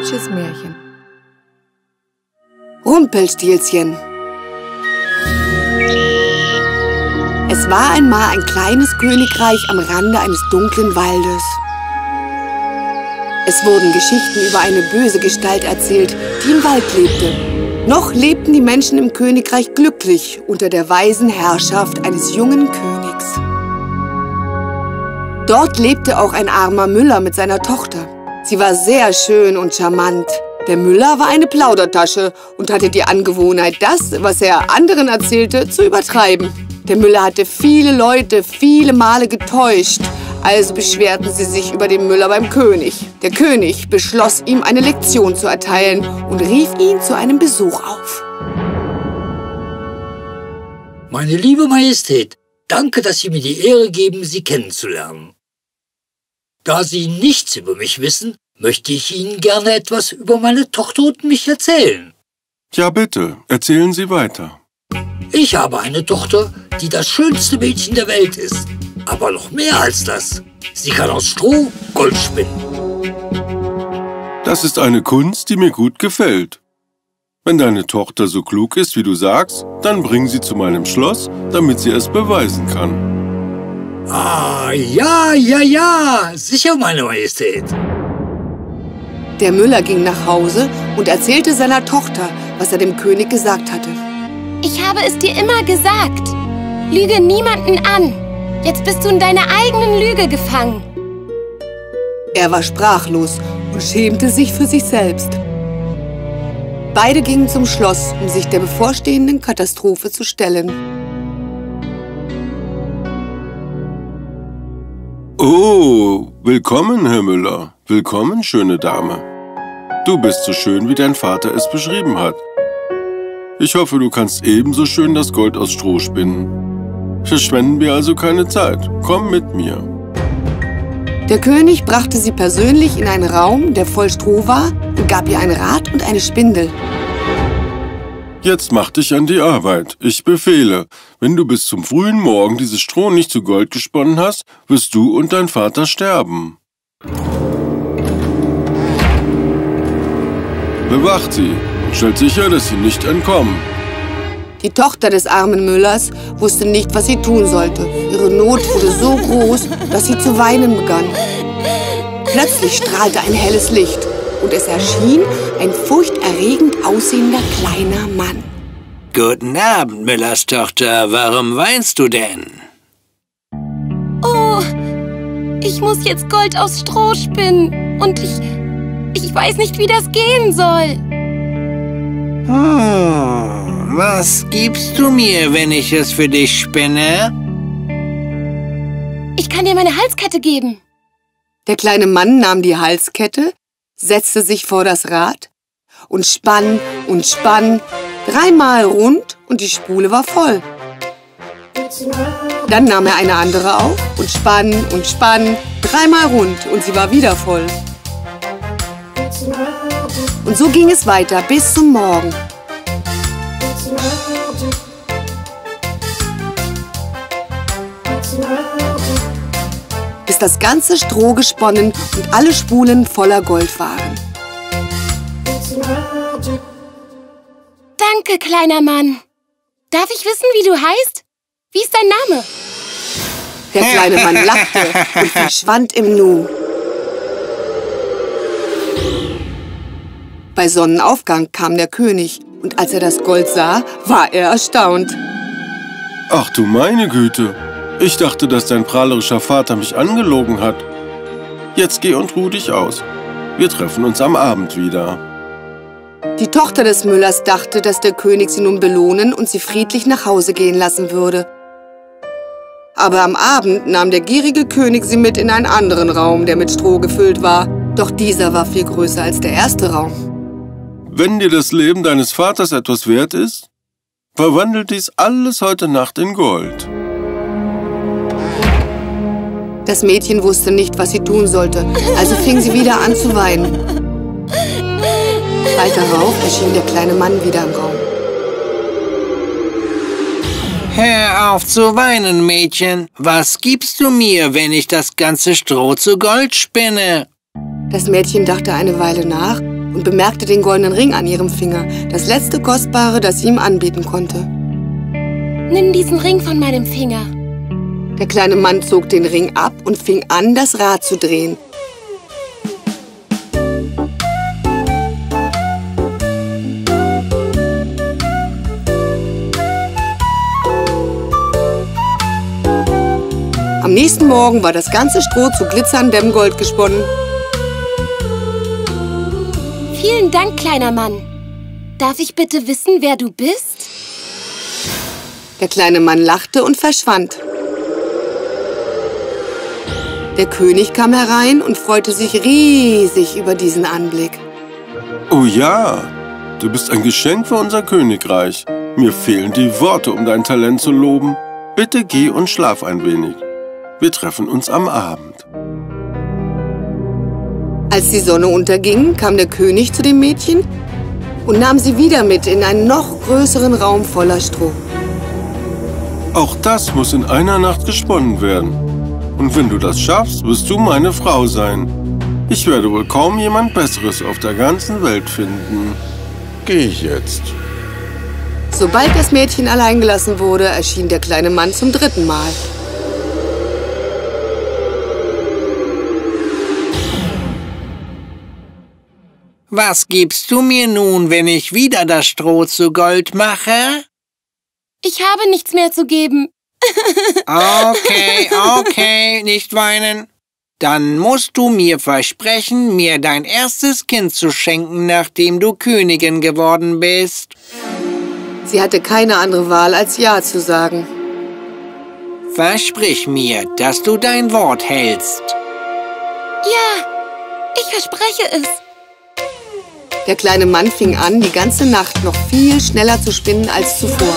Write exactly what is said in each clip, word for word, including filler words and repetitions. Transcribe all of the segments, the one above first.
deutsches Märchen. Rumpelstilzchen. Es war einmal ein kleines Königreich am Rande eines dunklen Waldes. Es wurden Geschichten über eine böse Gestalt erzählt, die im Wald lebte. Noch lebten die Menschen im Königreich glücklich unter der weisen Herrschaft eines jungen Königs. Dort lebte auch ein armer Müller mit seiner Tochter. Sie war sehr schön und charmant. Der Müller war eine Plaudertasche und hatte die Angewohnheit, das, was er anderen erzählte, zu übertreiben. Der Müller hatte viele Leute viele Male getäuscht, also beschwerten sie sich über den Müller beim König. Der König beschloss, ihm eine Lektion zu erteilen und rief ihn zu einem Besuch auf. Meine liebe Majestät, danke, dass Sie mir die Ehre geben, Sie kennenzulernen. Da Sie nichts über mich wissen, möchte ich Ihnen gerne etwas über meine Tochter und mich erzählen. Ja, bitte, erzählen Sie weiter. Ich habe eine Tochter, die das schönste Mädchen der Welt ist. Aber noch mehr als das. Sie kann aus Stroh Gold spinnen. Das ist eine Kunst, die mir gut gefällt. Wenn deine Tochter so klug ist, wie du sagst, dann bring sie zu meinem Schloss, damit sie es beweisen kann. Ah, ja, ja, ja, sicher, meine Majestät. Der Müller ging nach Hause und erzählte seiner Tochter, was er dem König gesagt hatte. Ich habe es dir immer gesagt. Lüge niemanden an. Jetzt bist du in deiner eigenen Lüge gefangen. Er war sprachlos und schämte sich für sich selbst. Beide gingen zum Schloss, um sich der bevorstehenden Katastrophe zu stellen. Oh, willkommen, Herr Müller. Willkommen, schöne Dame. Du bist so schön, wie dein Vater es beschrieben hat. Ich hoffe, du kannst ebenso schön das Gold aus Stroh spinnen. Verschwenden wir also keine Zeit. Komm mit mir. Der König brachte sie persönlich in einen Raum, der voll Stroh war, und gab ihr ein Rad und eine Spindel. Jetzt mach dich an die Arbeit. Ich befehle, wenn du bis zum frühen Morgen dieses Stroh nicht zu Gold gesponnen hast, wirst du und dein Vater sterben. Bewacht sie und stellt sicher, dass sie nicht entkommen. Die Tochter des armen Müllers wusste nicht, was sie tun sollte. Ihre Not wurde so groß, dass sie zu weinen begann. Plötzlich strahlte ein helles Licht und es erschien ein furchterregend aussehender kleiner Mann. Guten Abend, Müllers Tochter. Warum weinst du denn? Oh, ich muss jetzt Gold aus Stroh spinnen und ich, ich weiß nicht, wie das gehen soll. Hm, was gibst du mir, wenn ich es für dich spinne? Ich kann dir meine Halskette geben. Der kleine Mann nahm die Halskette, setzte sich vor das Rad und spann und spann, dreimal rund und die Spule war voll. Dann nahm er eine andere auf und spann und spann, dreimal rund und sie war wieder voll. Und so ging es weiter bis zum Morgen. Bis das ganze Stroh gesponnen und alle Spulen voller Gold waren. Danke, kleiner Mann. Darf ich wissen, wie du heißt? Wie ist dein Name? Der kleine Mann lachte und verschwand im Nu. Bei Sonnenaufgang kam der König und als er das Gold sah, war er erstaunt. Ach du meine Güte. Ich dachte, dass dein prahlerischer Vater mich angelogen hat. Jetzt geh und ruh dich aus. Wir treffen uns am Abend wieder. Die Tochter des Müllers dachte, dass der König sie nun belohnen und sie friedlich nach Hause gehen lassen würde. Aber am Abend nahm der gierige König sie mit in einen anderen Raum, der mit Stroh gefüllt war. Doch dieser war viel größer als der erste Raum. Wenn dir das Leben deines Vaters etwas wert ist, verwandelt dies alles heute Nacht in Gold. Das Mädchen wusste nicht, was sie tun sollte, also fing sie wieder an zu weinen. Bald darauf erschien der kleine Mann wieder im Raum. Hör auf zu weinen, Mädchen. Was gibst du mir, wenn ich das ganze Stroh zu Gold spinne? Das Mädchen dachte eine Weile nach und bemerkte den goldenen Ring an ihrem Finger, das letzte Kostbare, das sie ihm anbieten konnte. Nimm diesen Ring von meinem Finger. Der kleine Mann zog den Ring ab und fing an, das Rad zu drehen. Am nächsten Morgen war das ganze Stroh zu glitzerndem Gold gesponnen. Vielen Dank, kleiner Mann. Darf ich bitte wissen, wer du bist? Der kleine Mann lachte und verschwand. Der König kam herein und freute sich riesig über diesen Anblick. Oh ja, du bist ein Geschenk für unser Königreich. Mir fehlen die Worte, um dein Talent zu loben. Bitte geh und schlaf ein wenig. Wir treffen uns am Abend. Als die Sonne unterging, kam der König zu dem Mädchen und nahm sie wieder mit in einen noch größeren Raum voller Stroh. Auch das muss in einer Nacht gesponnen werden. Und wenn du das schaffst, wirst du meine Frau sein. Ich werde wohl kaum jemand Besseres auf der ganzen Welt finden. Geh jetzt. Sobald das Mädchen allein gelassen wurde, erschien der kleine Mann zum dritten Mal. Was gibst du mir nun, wenn ich wieder das Stroh zu Gold mache? Ich habe nichts mehr zu geben. Okay, okay, nicht weinen. Dann musst du mir versprechen, mir dein erstes Kind zu schenken, nachdem du Königin geworden bist. Sie hatte keine andere Wahl, als Ja zu sagen. Versprich mir, dass du dein Wort hältst. Ja, ich verspreche es. Der kleine Mann fing an, die ganze Nacht noch viel schneller zu spinnen als zuvor.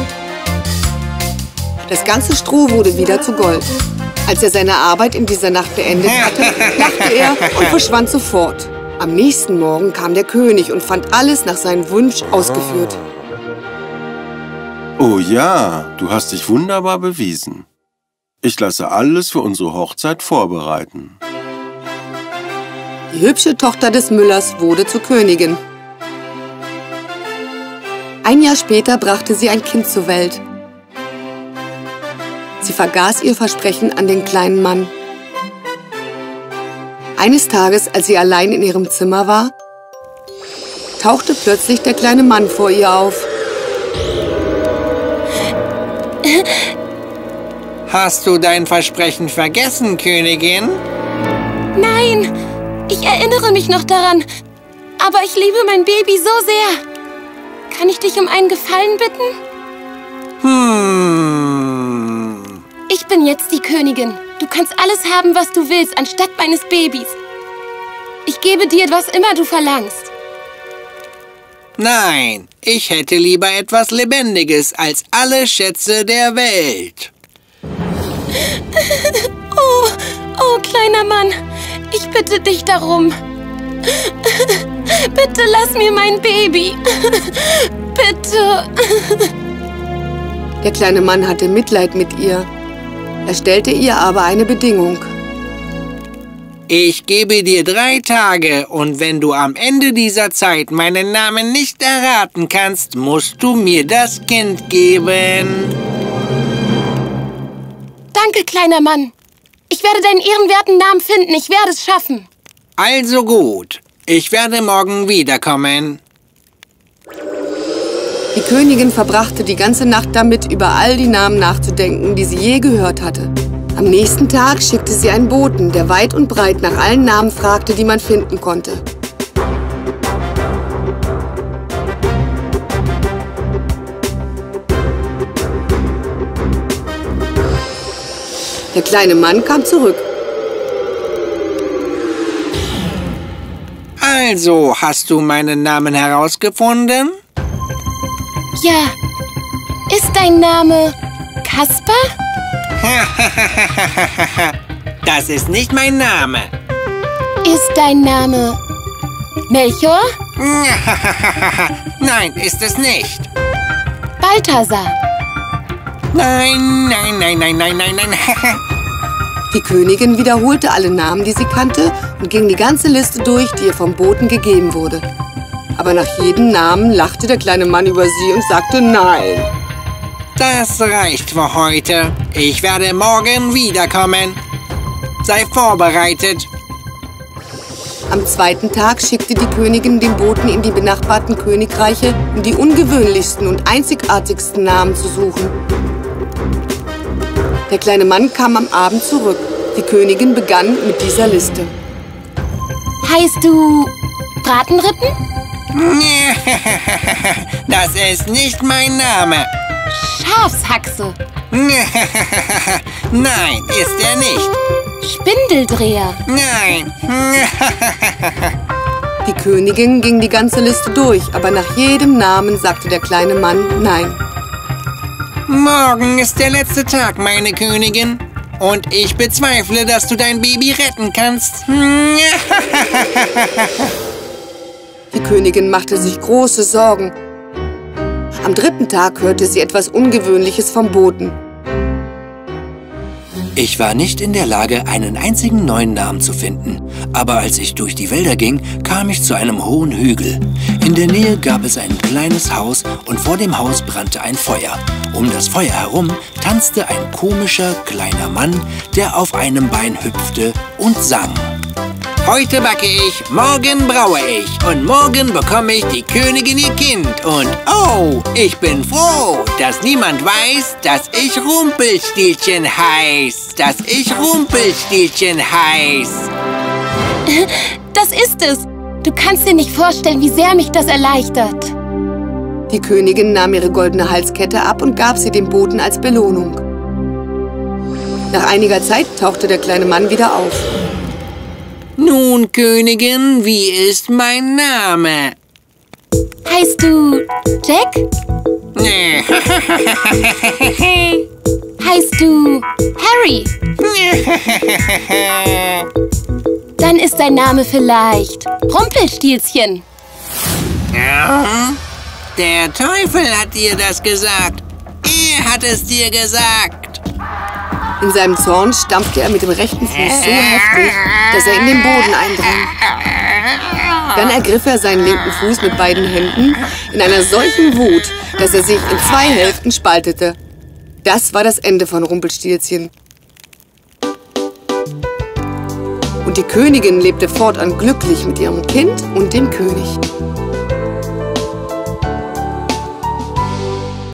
Das ganze Stroh wurde wieder zu Gold. Als er seine Arbeit in dieser Nacht beendet hatte, lachte er und verschwand sofort. Am nächsten Morgen kam der König und fand alles nach seinem Wunsch ausgeführt. Oh ja, du hast dich wunderbar bewiesen. Ich lasse alles für unsere Hochzeit vorbereiten. Die hübsche Tochter des Müllers wurde zur Königin. Ein Jahr später brachte sie ein Kind zur Welt. Sie vergaß ihr Versprechen an den kleinen Mann. Eines Tages, als sie allein in ihrem Zimmer war, tauchte plötzlich der kleine Mann vor ihr auf. Hast du dein Versprechen vergessen, Königin? Nein, ich erinnere mich noch daran. Aber ich liebe mein Baby so sehr. Kann ich dich um einen Gefallen bitten? Hm. Ich bin jetzt die Königin. Du kannst alles haben, was du willst, anstatt meines Babys. Ich gebe dir, was immer du verlangst. Nein, ich hätte lieber etwas Lebendiges als alle Schätze der Welt. Oh, oh, kleiner Mann, ich bitte dich darum. Bitte lass mir mein Baby. Bitte. Der kleine Mann hatte Mitleid mit ihr. Er stellte ihr aber eine Bedingung. Ich gebe dir drei Tage und wenn du am Ende dieser Zeit meinen Namen nicht erraten kannst, musst du mir das Kind geben. Danke, kleiner Mann. Ich werde deinen ehrenwerten Namen finden. Ich werde es schaffen. Also gut. Ich werde morgen wiederkommen. Die Königin verbrachte die ganze Nacht damit, über all die Namen nachzudenken, die sie je gehört hatte. Am nächsten Tag schickte sie einen Boten, der weit und breit nach allen Namen fragte, die man finden konnte. Der kleine Mann kam zurück. Also, hast du meinen Namen herausgefunden? Ja. Ist dein Name Kaspar? Das ist nicht mein Name. Ist dein Name Melchior? Nein, ist es nicht. Balthasar? Nein, nein, nein, nein, nein, nein, nein. Die Königin wiederholte alle Namen, die sie kannte, und ging die ganze Liste durch, die ihr vom Boten gegeben wurde. Aber nach jedem Namen lachte der kleine Mann über sie und sagte nein. Das reicht für heute. Ich werde morgen wiederkommen. Sei vorbereitet. Am zweiten Tag schickte die Königin den Boten in die benachbarten Königreiche, um die ungewöhnlichsten und einzigartigsten Namen zu suchen. Der kleine Mann kam am Abend zurück. Die Königin begann mit dieser Liste. Heißt du Bratenrippen? Das ist nicht mein Name. Schafshaxe. Nein, ist er nicht. Spindeldreher. Nein. Die Königin ging die ganze Liste durch, aber nach jedem Namen sagte der kleine Mann nein. Morgen ist der letzte Tag, meine Königin. Und ich bezweifle, dass du dein Baby retten kannst. Die Königin machte sich große Sorgen. Am dritten Tag hörte sie etwas Ungewöhnliches vom Boten. Ich war nicht in der Lage, einen einzigen neuen Namen zu finden. Aber als ich durch die Wälder ging, kam ich zu einem hohen Hügel. In der Nähe gab es ein kleines Haus und vor dem Haus brannte ein Feuer. Um das Feuer herum tanzte ein komischer, kleiner Mann, der auf einem Bein hüpfte und sang. Heute backe ich, morgen braue ich und morgen bekomme ich die Königin ihr Kind. Und oh, ich bin froh, dass niemand weiß, dass ich Rumpelstilzchen heiß. Dass ich Rumpelstilzchen heiß. Das ist es. Du kannst dir nicht vorstellen, wie sehr mich das erleichtert. Die Königin nahm ihre goldene Halskette ab und gab sie dem Boten als Belohnung. Nach einiger Zeit tauchte der kleine Mann wieder auf. Nun, Königin, wie ist mein Name? Heißt du Jack? Nee. Heißt du Harry? Dann ist dein Name vielleicht Rumpelstilzchen. Ja, der Teufel hat dir das gesagt. Er hat es dir gesagt. In seinem Zorn stampfte er mit dem rechten Fuß so heftig, dass er in den Boden eindrang. Dann ergriff er seinen linken Fuß mit beiden Händen in einer solchen Wut, dass er sich in zwei Hälften spaltete. Das war das Ende von Rumpelstilzchen. Und die Königin lebte fortan glücklich mit ihrem Kind und dem König.